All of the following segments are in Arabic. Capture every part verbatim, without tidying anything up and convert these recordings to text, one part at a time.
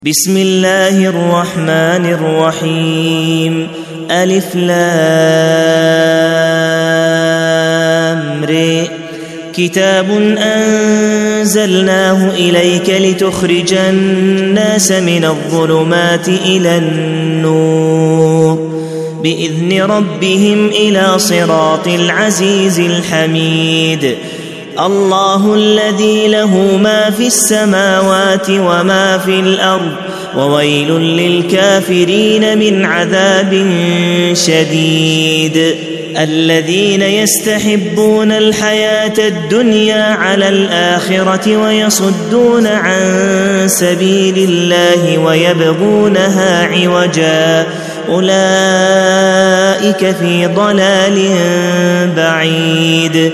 بسم الله الرحمن الرحيم ألف لام ر كتاب أنزلناه إليك لتخرج الناس من الظلمات إلى النور بإذن ربهم إلى صراط العزيز الحميد الله الذي له ما في السماوات وما في الأرض وويل للكافرين من عذاب شديد الذين يستحبون الحياة الدنيا على الآخرة ويصدون عن سبيل الله ويبغونها عوجا أولئك في ضلال بعيد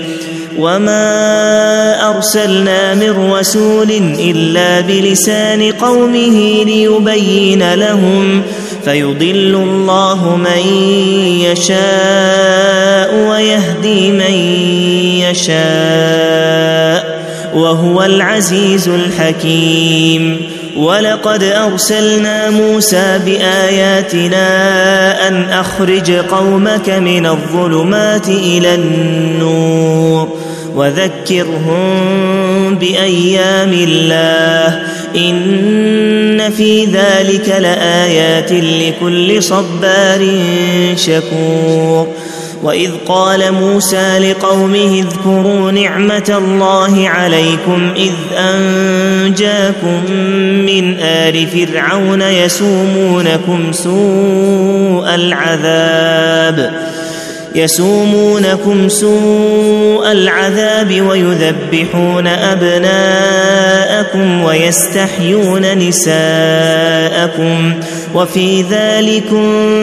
وما أرسلنا من رسول إلا بلسان قومه ليبين لهم فيضل الله من يشاء ويهدي من يشاء وهو العزيز الحكيم ولقد أرسلنا موسى بآياتنا أن أخرج قومك من الظلمات إلى النور وذكرهم بأيام الله إن في ذلك لآيات لكل صبار شكور وإذ قال موسى لقومه اذكروا نعمة الله عليكم إذ أنجاكم من آل فرعون يسومونكم سوء العذاب يسومونكم سوء العذاب ويذبحون أبناءكم ويستحيون نساءكم وفي ذلكم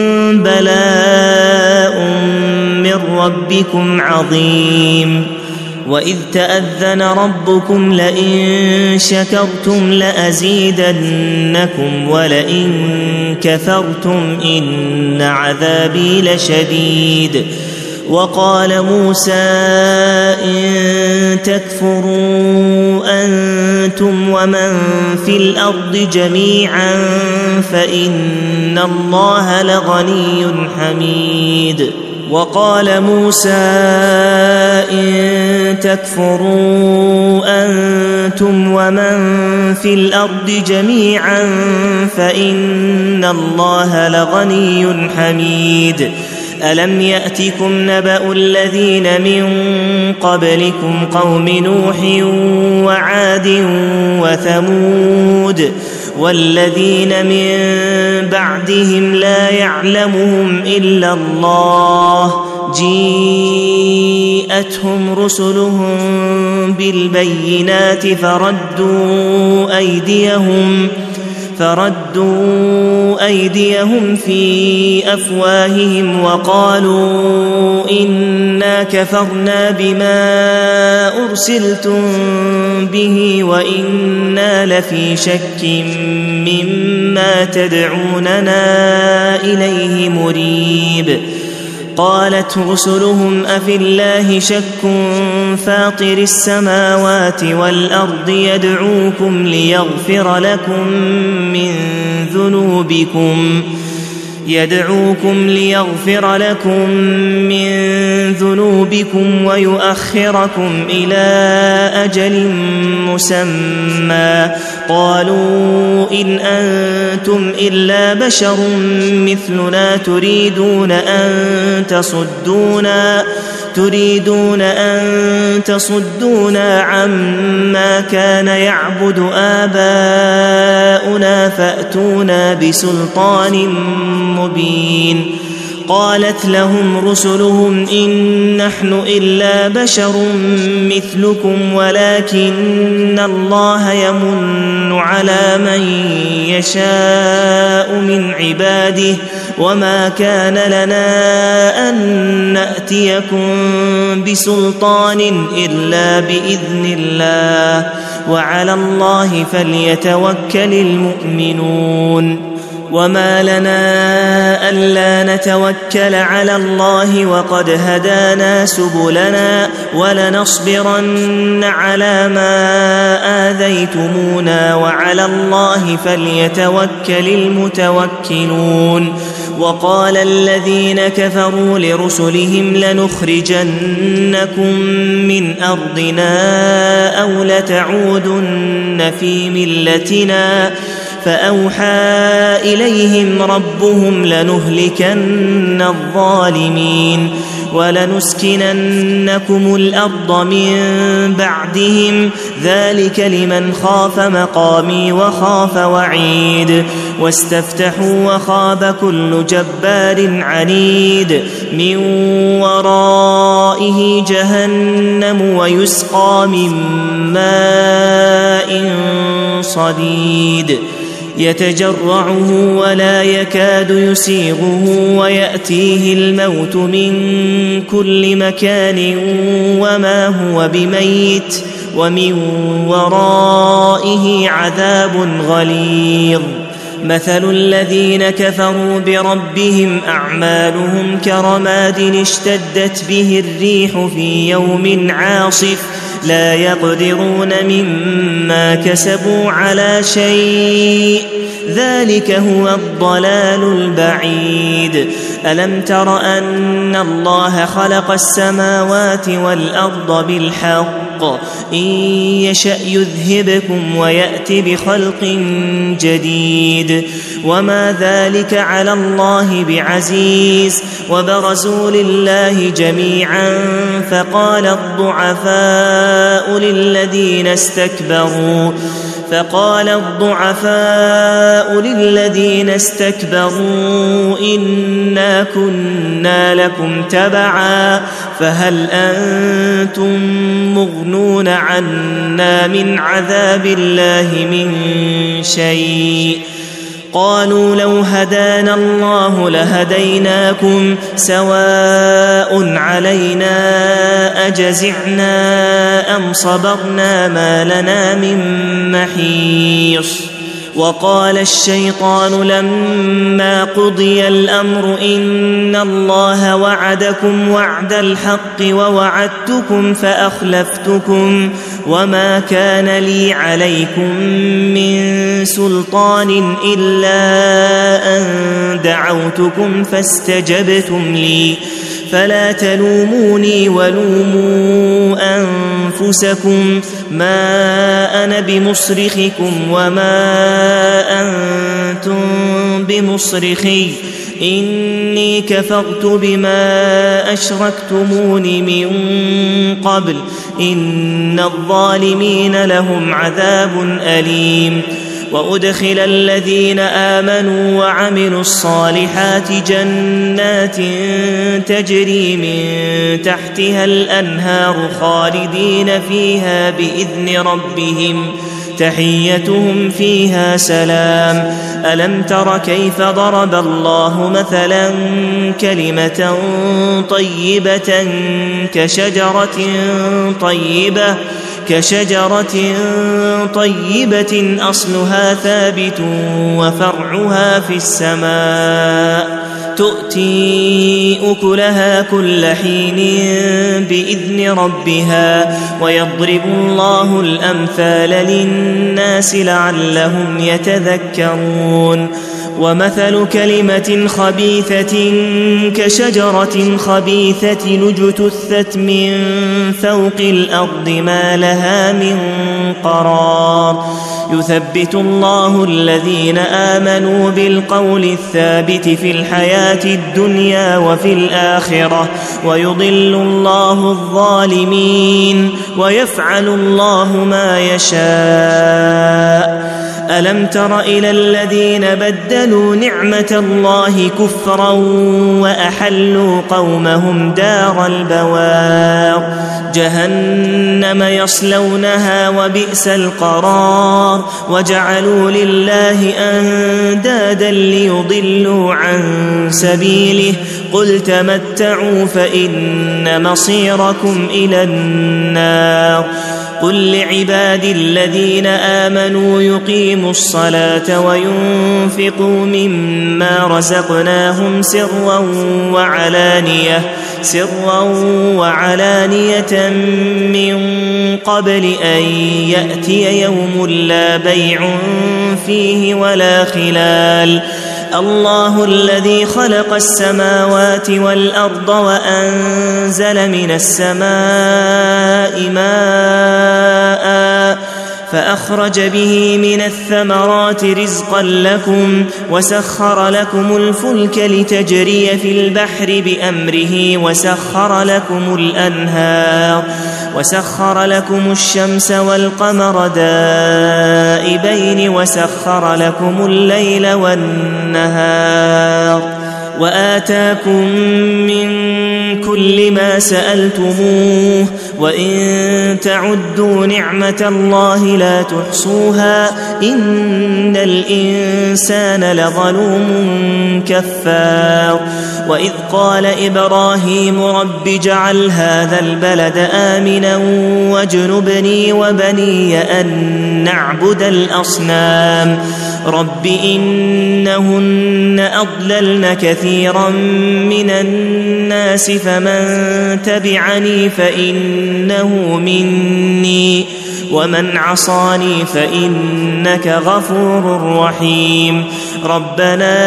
بلاء من ربكم عظيم وإذ تأذن ربكم لئن شكرتم لأزيدنكم ولئن كفرتم إن عذابي لشديد وقال موسى إن تكفروا أنتم ومن في الأرض جميعا فإن الله لغني حميد وقال موسى إن تكفروا أنتم ومن في الأرض جميعا فإن الله لغني حميد ألم يأتكم نبأ الذين من قبلكم قوم نوح وعاد وثمود والذين من بعدهم لا يعلمهم إلا الله جيءتهم رسلهم بالبينات فردوا أيديهم فردوا أيديهم في أفواههم وقالوا إنا كفرنا بما أرسلتم به وإنا لفي شك مما تدعوننا إليه مريب قالت رسلهم أفي الله شك فاطر السماوات والأرض يدعوكم ليغفر لكم من ذنوبكم يدعوكم ليغفر لكم من ذنوبكم ويؤخركم إلى أجل مسمى قالوا إن أنتم إلا بشر مثلنا تريدون أن تصدونا تريدون أن تصدونا عما كان يعبد آباؤنا فأتونا بسلطان مبين قالت لهم رسلهم إن نحن إلا بشر مثلكم ولكن الله يمن على من يشاء من عباده وما كان لنا أن نأتيكم بسلطان إلا بإذن الله وعلى الله فليتوكل المؤمنون وما لنا ألا نتوكل على الله وقد هدانا سبلنا ولنصبرن على ما آذيتمونا وعلى الله فليتوكل المتوكلون. وقال الذين كفروا لرسلهم لنخرجنكم من أرضنا أو لتعودن في ملتنا فأوحى إليهم ربهم لنهلكن الظالمين ولنسكننكم الأرض من بعدهم ذلك لمن خاف مقامي وخاف وعيد. واستفتحوا وخاب كل جبار عنيد من ورائه جهنم ويسقى من ماء صديد يتجرعه ولا يكاد يسيغه ويأتيه الموت من كل مكان وما هو بميت ومن ورائه عذاب غليظ. مثل الذين كفروا بربهم أعمالهم كرماد اشتدت به الريح في يوم عاصف لا يقدرون مما كسبوا على شيء ذلك هو الضلال البعيد. ألم تر أن الله خلق السماوات والأرض بالحق إن يشأ يذهبكم ويأت بخلق جديد وما ذلك على الله بعزيز. وبرزوا لله جميعا فقال الضعفاء للذين استكبروا فقال الضعفاء للذين استكبروا إنا كنا لكم تبعا فهل أنتم مغنون عنا من عذاب الله من شيء قالوا لو هدانا الله لهديناكم سواء علينا أجزعنا أم صبرنا ما لنا من محيص. وقال الشيطان لما قضي الأمر إن الله وعدكم وعد الحق ووعدتكم فأخلفتكم وما كان لي عليكم من سلطان إلا أن دعوتكم فاستجبتم لي فلا تلوموني ولوموا أنفسكم ما أنا بمصرخكم وما أنتم بمصرخي إني كفرت بما أشركتمون من قبل إن الظالمين لهم عذاب أليم. وأدخل الذين آمنوا وعملوا الصالحات جنات تجري من تحتها الأنهار خالدين فيها بإذن ربهم تحيتهم فيها سلام. ألم تر كيف ضرب الله مثلا كلمة طيبة كشجرة طيبة كشجرة طيبة أصلها ثابت وفرعها في السماء تؤتي أكلها كل حين بإذن ربها ويضرب الله الأمثال للناس لعلهم يتذكرون. ومثل كلمة خبيثة كشجرة خبيثة اجتثت من فوق الأرض ما لها من قرار يثبت الله الذين آمنوا بالقول الثابت في الحياة الدنيا وفي الآخرة ويضل الله الظالمين ويفعل الله ما يشاء. ألم تر إلى الذين بدلوا نعمة الله كفرا وأحلوا قومهم دار البوار جهنم يصلونها وبئس القرار وجعلوا لله أندادا ليضلوا عن سبيله قل تمتعوا فإن مصيركم إلى النار قل لعبادي الذين آمنوا يقيموا الصلاة وينفقوا مما رزقناهم سرا وعلانية سرا وعلانية من قبل أن يأتي يوم لا بيع فيه ولا خلال الله الذي خلق السماوات والأرض وأنزل من السماء ماء فأخرج به من الثمرات رزقا لكم وسخر لكم الفلك لتجري في البحر بأمره وسخر لكم الأنهار وسخر لكم الشمس والقمر دائبين وسخر لكم الليل والنهار وآتاكم من كل ما سألتموه وإن تعدوا نعمة الله لا تحصوها إن الإنسان لظلوم كفار وإذ قال إبراهيم رب اجعل هذا البلد آمنا واجنبني وبني أن نعبد الأصنام رب إنهن أضللن كثيرا من الناس فمن تبعني فإنه مني ومن عصاني فإنك غفور رحيم ربنا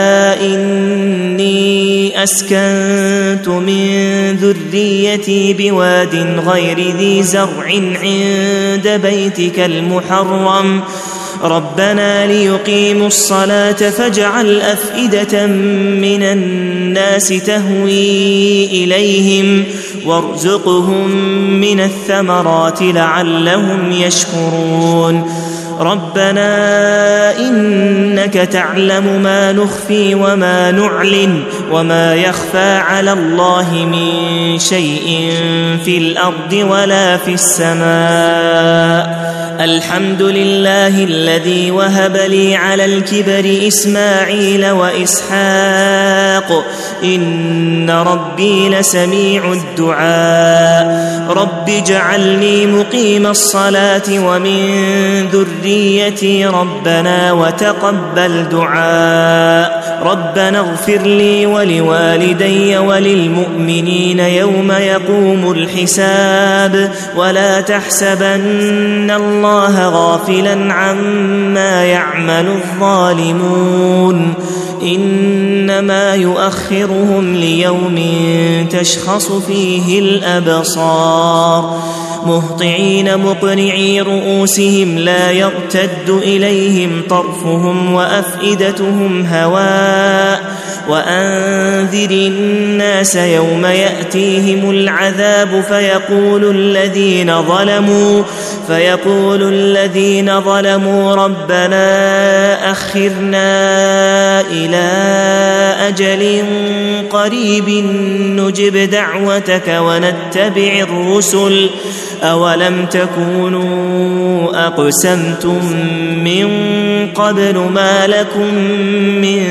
إني أسكنت من ذريتي بواد غير ذي زرع عند بيتك المحرم ربنا ليقيموا الصلاة فاجعل أفئدة من الناس تهوي إليهم وارزقهم من الثمرات لعلهم يشكرون ربنا إنك تعلم ما نخفي وما نعلن وما يخفى على الله من شيء في الأرض ولا في السماء الحمد لله الذي وهب لي على الكبر إسماعيل وإسحاق إن ربي لسميع الدعاء رب اجعلني مقيم الصلاة ومن ذريتي ربنا وتقبل دعاء ربنا اغفر لي ولوالدي وللمؤمنين يوم يقوم الحساب ولا تحسبن الله غافلا عما يعمل الظالمون إنما يؤخرهم ليوم تشخص فيه الأبصار مهطعين مقنعي رؤوسهم لا يرتد إليهم طرفهم وأفئدتهم هواء وأنذر الناس يوم يأتيهم العذاب فيقول الذين ظلموا فيقول الذين ظلموا ربنا أخرنا إلى أجل قريب نجب دعوتك ونتبع الرسل أولم تكونوا أقسمتم من قبل ما لكم من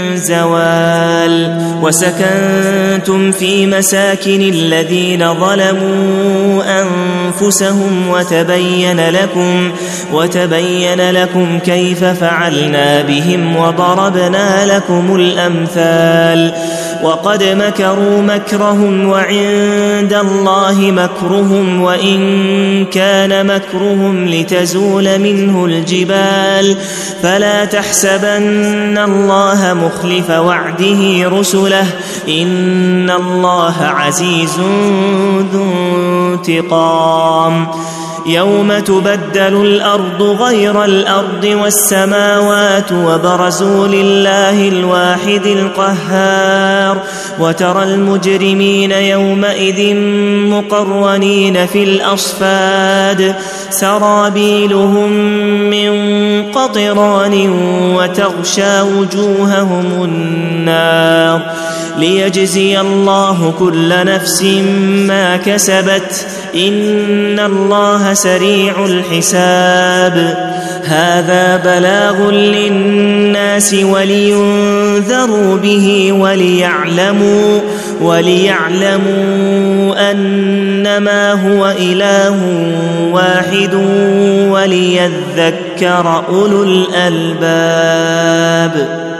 زوال وسكنتم في مساكن الذين ظلموا أنفسهم وتبين لكم وتبين لكم كيف فعلنا بهم وضربنا لكم الأمثال وقد مكروا مكرهم وعند الله مكرهم وإن كان مكرهم لتزول منه الجبال فلا تحسبن الله مخلف وعده رسله إن الله عزيز ذو انتقام يوم تبدل الأرض غير الأرض والسماوات وبرزوا لله الواحد القهار وترى المجرمين يومئذ مقرنين في الأصفاد سرابيلهم من قطران وتغشى وجوههم النار ليجزي الله كل نفس ما كسبت إن الله سريع الحساب هذا بلاغ للناس ولينذروا به وليعلموا وليعلموا أن إنما هو إله واحد وليذكر أولو الألباب.